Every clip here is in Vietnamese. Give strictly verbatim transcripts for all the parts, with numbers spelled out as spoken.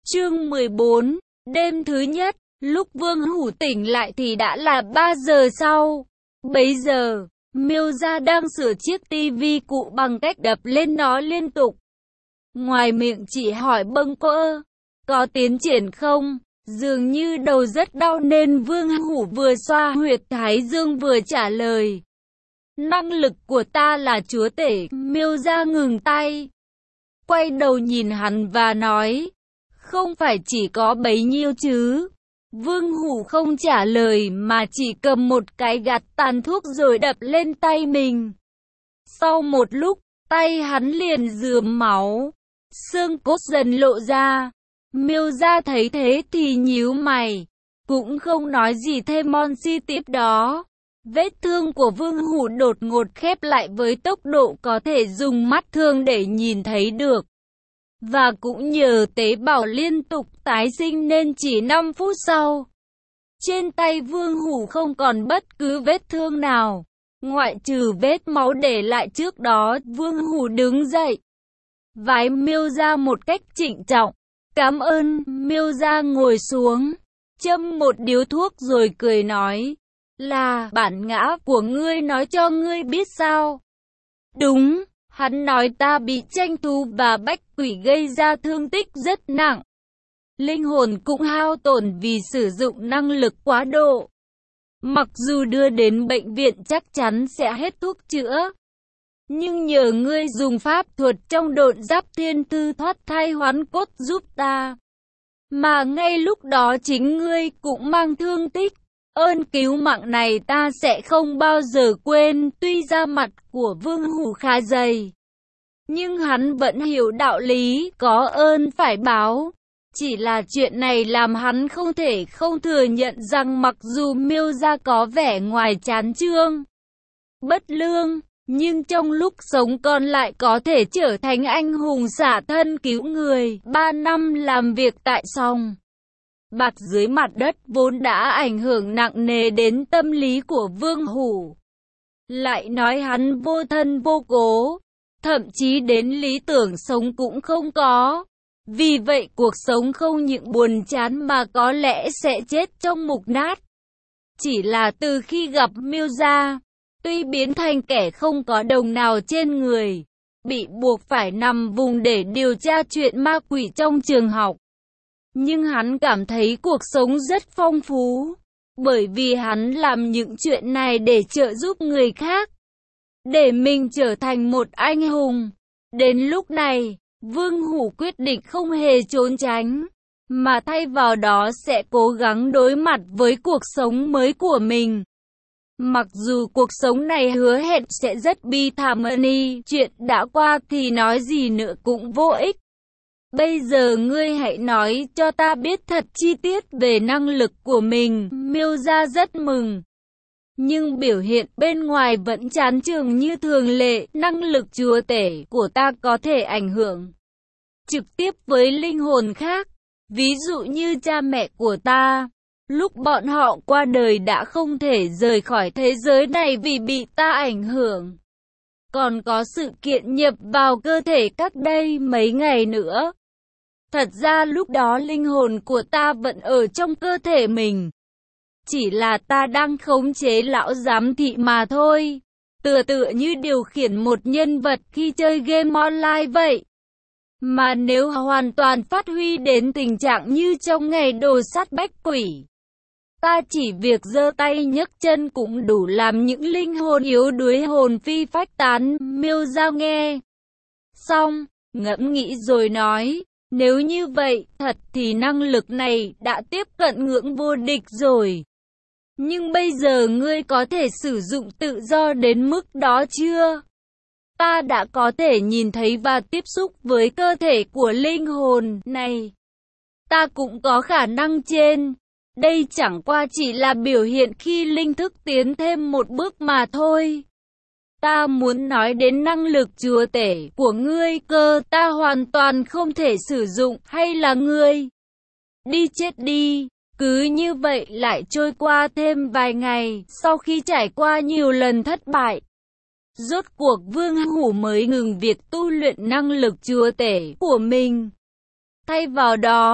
Chương mười bốn, đêm thứ nhất, lúc Vương Hủ tỉnh lại thì đã là ba giờ sau. Bấy giờ, Miêu Gia đang sửa chiếc tivi cũ bằng cách đập lên nó liên tục. Ngoài miệng chỉ hỏi bâng quơ, có tiến triển không? Dường như đầu rất đau nên Vương Hủ vừa xoa huyệt thái dương vừa trả lời. Năng lực của ta là chúa tể. Miêu Gia ngừng tay, quay đầu nhìn hắn và nói, không phải chỉ có bấy nhiêu chứ. Vương Hủ không trả lời mà chỉ cầm một cái gạt tàn thuốc rồi đập lên tay mình. Sau một lúc, tay hắn liền rườm máu, xương cốt dần lộ ra. Miêu Gia thấy thế thì nhíu mày, cũng không nói gì thêm. Monsi tiếp đó, vết thương của Vương Hủ đột ngột khép lại với tốc độ có thể dùng mắt thường để nhìn thấy được. Và cũng nhờ tế bào liên tục tái sinh nên chỉ năm phút sau, trên tay Vương Hủ không còn bất cứ vết thương nào, ngoại trừ vết máu để lại trước đó. Vương Hủ đứng dậy, vái Miêu Gia một cách trịnh trọng. Cảm ơn. Miêu Gia ngồi xuống, châm một điếu thuốc rồi cười nói, là bản ngã của ngươi nói cho ngươi biết sao? Đúng. Hắn nói ta bị tranh thú và bách quỷ gây ra thương tích rất nặng. Linh hồn cũng hao tổn vì sử dụng năng lực quá độ. Mặc dù đưa đến bệnh viện chắc chắn sẽ hết thuốc chữa, nhưng nhờ ngươi dùng pháp thuật trong độn giáp thiên thư thoát thai hoán cốt giúp ta, mà ngay lúc đó chính ngươi cũng mang thương tích. Ơn cứu mạng này ta sẽ không bao giờ quên. Tuy da mặt của Vương Hủ khá dày, nhưng hắn vẫn hiểu đạo lý có ơn phải báo. Chỉ là chuyện này làm hắn không thể không thừa nhận rằng mặc dù Miêu Gia có vẻ ngoài chán chường, bất lương, nhưng trong lúc sống còn lại có thể trở thành anh hùng xả thân cứu người. Ba năm làm việc tại sòng bạc dưới mặt đất vốn đã ảnh hưởng nặng nề đến tâm lý của Vương Hủ. Lại nói hắn vô thân vô cố, thậm chí đến lý tưởng sống cũng không có. Vì vậy cuộc sống không những buồn chán mà có lẽ sẽ chết trong mục nát. Chỉ là từ khi gặp Miêu Gia, tuy biến thành kẻ không có đồng nào trên người, bị buộc phải nằm vùng để điều tra chuyện ma quỷ trong trường học, nhưng hắn cảm thấy cuộc sống rất phong phú, bởi vì hắn làm những chuyện này để trợ giúp người khác, để mình trở thành một anh hùng. Đến lúc này, Vương Hủ quyết định không hề trốn tránh, mà thay vào đó sẽ cố gắng đối mặt với cuộc sống mới của mình. Mặc dù cuộc sống này hứa hẹn sẽ rất bi thảm, ni chuyện đã qua thì nói gì nữa cũng vô ích. Bây giờ ngươi hãy nói cho ta biết thật chi tiết về năng lực của mình. Miêu Gia rất mừng, nhưng biểu hiện bên ngoài vẫn chán chường như thường lệ. Năng lực chúa tể của ta có thể ảnh hưởng trực tiếp với linh hồn khác. Ví dụ như cha mẹ của ta, lúc bọn họ qua đời đã không thể rời khỏi thế giới này vì bị ta ảnh hưởng. Còn có sự kiện nhập vào cơ thể cách đây mấy ngày nữa. Thật ra lúc đó linh hồn của ta vẫn ở trong cơ thể mình, chỉ là ta đang khống chế lão giám thị mà thôi. Tựa tựa như điều khiển một nhân vật khi chơi game online vậy. Mà nếu hoàn toàn phát huy đến tình trạng như trong ngày đồ sát bách quỷ, ta chỉ việc giơ tay nhấc chân cũng đủ làm những linh hồn yếu đuối hồn phi phách tán. Miêu Gia nghe xong, ngẫm nghĩ rồi nói, nếu như vậy, thật thì năng lực này đã tiếp cận ngưỡng vô địch rồi. Nhưng bây giờ ngươi có thể sử dụng tự do đến mức đó chưa? Ta đã có thể nhìn thấy và tiếp xúc với cơ thể của linh hồn này. Ta cũng có khả năng trên. Đây chẳng qua chỉ là biểu hiện khi linh thức tiến thêm một bước mà thôi. Ta muốn nói đến năng lực chúa tể của ngươi cơ. Ta hoàn toàn không thể sử dụng. Hay là ngươi đi chết đi. Cứ như vậy lại trôi qua thêm vài ngày. Sau khi trải qua nhiều lần thất bại, rốt cuộc Vương Hủ mới ngừng việc tu luyện năng lực chúa tể của mình. Thay vào đó,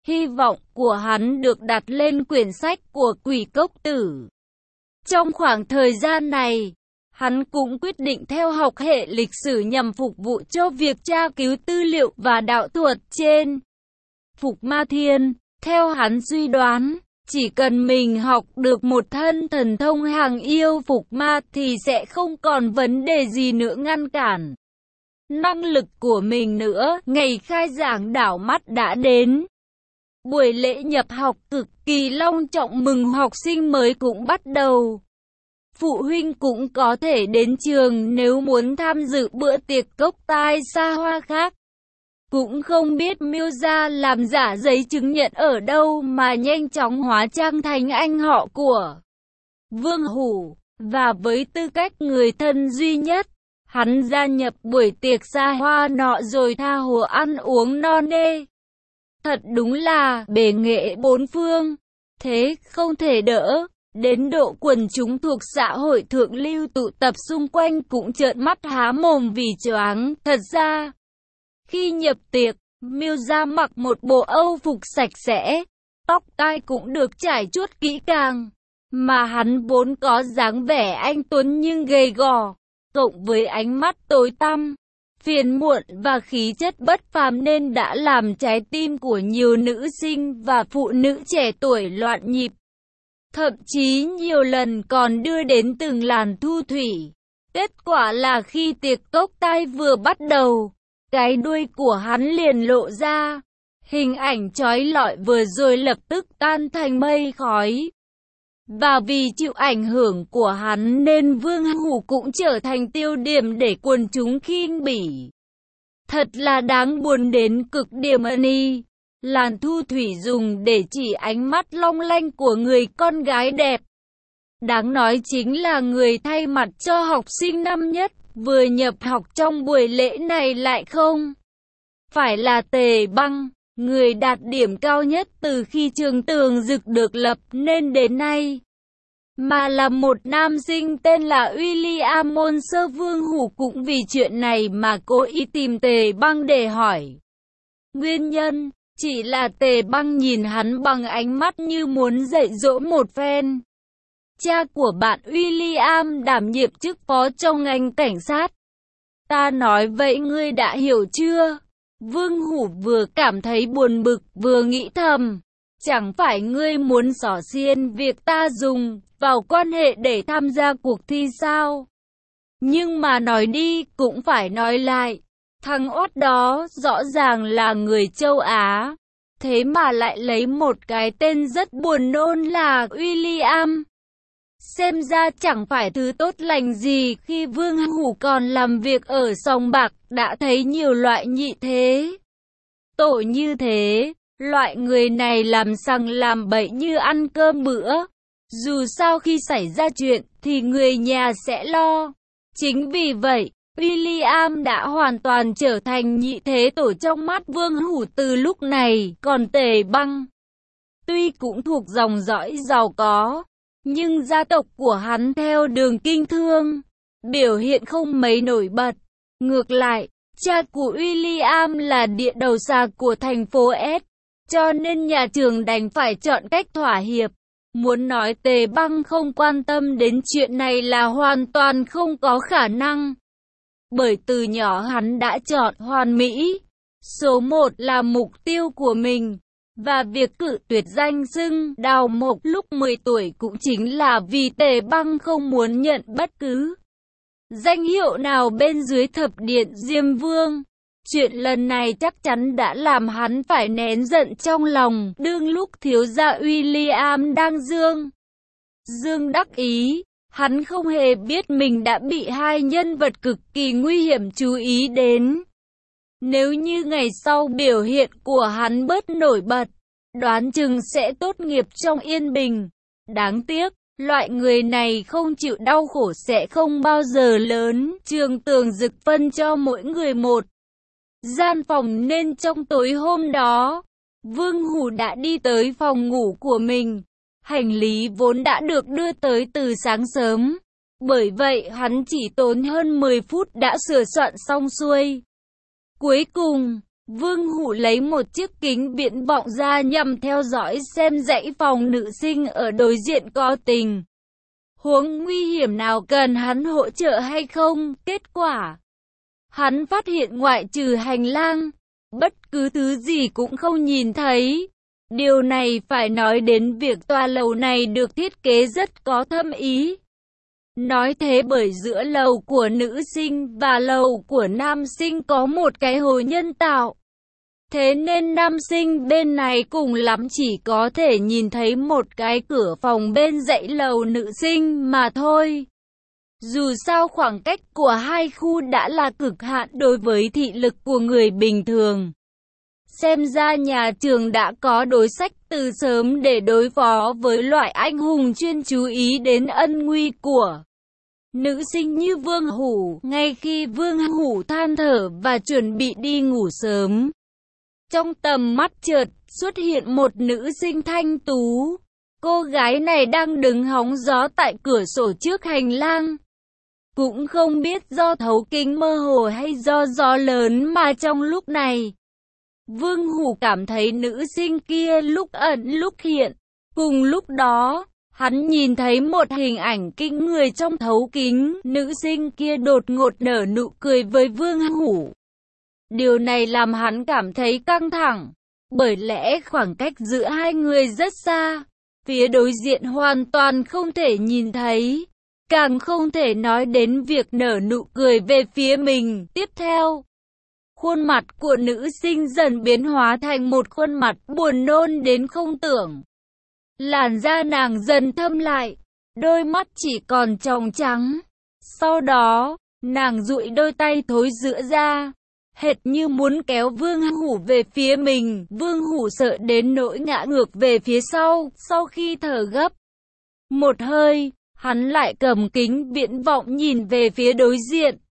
Hy vọng của hắn được đặt lên quyển sách của Quỷ Cốc Tử. Trong khoảng thời gian này, hắn cũng quyết định theo học hệ lịch sử nhằm phục vụ cho việc tra cứu tư liệu và đạo thuật trên Phục Ma Thiên. Theo hắn suy đoán, chỉ cần mình học được một thân thần thông hàng yêu phục ma thì sẽ không còn vấn đề gì nữa ngăn cản năng lực của mình nữa. Ngày khai giảng đảo mắt đã đến. Buổi lễ nhập học cực kỳ long trọng mừng học sinh mới cũng bắt đầu. Phụ huynh cũng có thể đến trường nếu muốn tham dự bữa tiệc cốc tai xa hoa khác. Cũng không biết Miêu gia làm giả giấy chứng nhận ở đâu mà nhanh chóng hóa trang thành anh họ của Vương Hủ. Và với tư cách người thân duy nhất, hắn gia nhập buổi tiệc xa hoa nọ rồi tha hồ ăn uống no nê. Thật đúng là bề nghệ bốn phương, thế không thể đỡ. Đến độ quần chúng thuộc xã hội thượng lưu tụ tập xung quanh cũng trợn mắt há mồm vì choáng. Thật ra, khi nhập tiệc, Miêu gia mặc một bộ âu phục sạch sẽ, tóc tai cũng được trải chuốt kỹ càng, mà hắn vốn có dáng vẻ anh tuấn nhưng gầy gò, cộng với ánh mắt tối tăm, phiền muộn và khí chất bất phàm nên đã làm trái tim của nhiều nữ sinh và phụ nữ trẻ tuổi loạn nhịp. Thậm chí nhiều lần còn đưa đến từng làn thu thủy. Kết quả là khi tiệc cốc tai vừa bắt đầu, cái đuôi của hắn liền lộ ra. Hình ảnh chói lọi vừa rồi lập tức tan thành mây khói. Và vì chịu ảnh hưởng của hắn nên Vương Hủ cũng trở thành tiêu điểm để quần chúng khinh bỉ. Thật là đáng buồn đến cực điểm. Ani, làn thu thủy dùng để chỉ ánh mắt long lanh của người con gái đẹp. Đáng nói chính là người thay mặt cho học sinh năm nhất vừa nhập học trong buổi lễ này lại không phải là Tề Băng, người đạt điểm cao nhất từ khi trường Tường Dực được lập nên đến nay, mà là một nam sinh tên là William Môn Sơ. Vương Hủ cũng vì chuyện này mà cố ý tìm Tề Băng để hỏi nguyên nhân. Chỉ là Tề Băng nhìn hắn bằng ánh mắt như muốn dạy dỗ một phen. Cha của bạn William đảm nhiệm chức phó trong ngành cảnh sát. Ta nói vậy ngươi đã hiểu chưa? Vương Hủ vừa cảm thấy buồn bực vừa nghĩ thầm. Chẳng phải ngươi muốn xỏ xiên việc ta dùng vào quan hệ để tham gia cuộc thi sao? Nhưng mà nói đi cũng phải nói lại. Thằng oát đó rõ ràng là người châu Á. Thế mà lại lấy một cái tên rất buồn nôn là William. Xem ra chẳng phải thứ tốt lành gì khi Vương Hủ còn làm việc ở sòng bạc đã thấy nhiều loại nhị thế. Tổ như thế, loại người này làm sằng làm bậy như ăn cơm bữa. Dù sao khi xảy ra chuyện thì người nhà sẽ lo. Chính vì vậy, William đã hoàn toàn trở thành nhị thế tổ trong mắt Vương Hủ từ lúc này. Còn Tề Băng, tuy cũng thuộc dòng dõi giàu có, nhưng gia tộc của hắn theo đường kinh thương, biểu hiện không mấy nổi bật. Ngược lại, cha của William là địa đầu xà của thành phố S, cho nên nhà trường đành phải chọn cách thỏa hiệp. Muốn nói Tề Băng không quan tâm đến chuyện này là hoàn toàn không có khả năng. Bởi từ nhỏ hắn đã chọn hoàn mỹ, số một là mục tiêu của mình. Và việc cự tuyệt danh xưng Đào Mộc lúc mười tuổi cũng chính là vì Tề Băng không muốn nhận bất cứ danh hiệu nào bên dưới thập điện Diêm Vương. Chuyện lần này chắc chắn đã làm hắn phải nén giận trong lòng. Đương lúc thiếu gia William đang dương dương đắc ý, hắn không hề biết mình đã bị hai nhân vật cực kỳ nguy hiểm chú ý đến. Nếu như ngày sau biểu hiện của hắn bớt nổi bật, đoán chừng sẽ tốt nghiệp trong yên bình. Đáng tiếc, loại người này không chịu đau khổ sẽ không bao giờ lớn. Trường Tường Dực phân cho mỗi người một gian phòng nên trong tối hôm đó, Vương Hủ đã đi tới phòng ngủ của mình. Hành lý vốn đã được đưa tới từ sáng sớm, bởi vậy hắn chỉ tốn hơn mười phút đã sửa soạn xong xuôi. Cuối cùng, Vương Hủ lấy một chiếc kính viễn vọng ra nhằm theo dõi xem dãy phòng nữ sinh ở đối diện có tình huống nguy hiểm nào cần hắn hỗ trợ hay không. Kết quả, hắn phát hiện ngoại trừ hành lang, bất cứ thứ gì cũng không nhìn thấy. Điều này phải nói đến việc tòa lầu này được thiết kế rất có thâm ý. Nói thế bởi giữa lầu của nữ sinh và lầu của nam sinh có một cái hồ nhân tạo. Thế nên nam sinh bên này cùng lắm chỉ có thể nhìn thấy một cái cửa phòng bên dãy lầu nữ sinh mà thôi. Dù sao khoảng cách của hai khu đã là cực hạn đối với thị lực của người bình thường. Xem ra nhà trường đã có đối sách từ sớm để đối phó với loại anh hùng chuyên chú ý đến ân nguy của nữ sinh như Vương Hủ. Ngay khi Vương Hủ than thở và chuẩn bị đi ngủ sớm, trong tầm mắt chợt xuất hiện một nữ sinh thanh tú. Cô gái này đang đứng hóng gió tại cửa sổ trước hành lang. Cũng không biết do thấu kính mơ hồ hay do gió lớn mà trong lúc này, Vương Hủ cảm thấy nữ sinh kia lúc ẩn lúc hiện. Cùng lúc đó, hắn nhìn thấy một hình ảnh kinh người trong thấu kính. Nữ sinh kia đột ngột nở nụ cười với Vương Hủ. Điều này làm hắn cảm thấy căng thẳng, bởi lẽ khoảng cách giữa hai người rất xa. Phía đối diện hoàn toàn không thể nhìn thấy, càng không thể nói đến việc nở nụ cười về phía mình. Tiếp theo, khuôn mặt của nữ sinh dần biến hóa thành một khuôn mặt buồn nôn đến không tưởng. Làn da nàng dần thâm lại, đôi mắt chỉ còn tròng trắng. Sau đó, nàng dụi đôi tay thối rữa ra, hệt như muốn kéo Vương Hủ về phía mình. Vương Hủ sợ đến nỗi ngã ngược về phía sau. Sau khi thở gấp một hơi, hắn lại cầm kính viễn vọng nhìn về phía đối diện.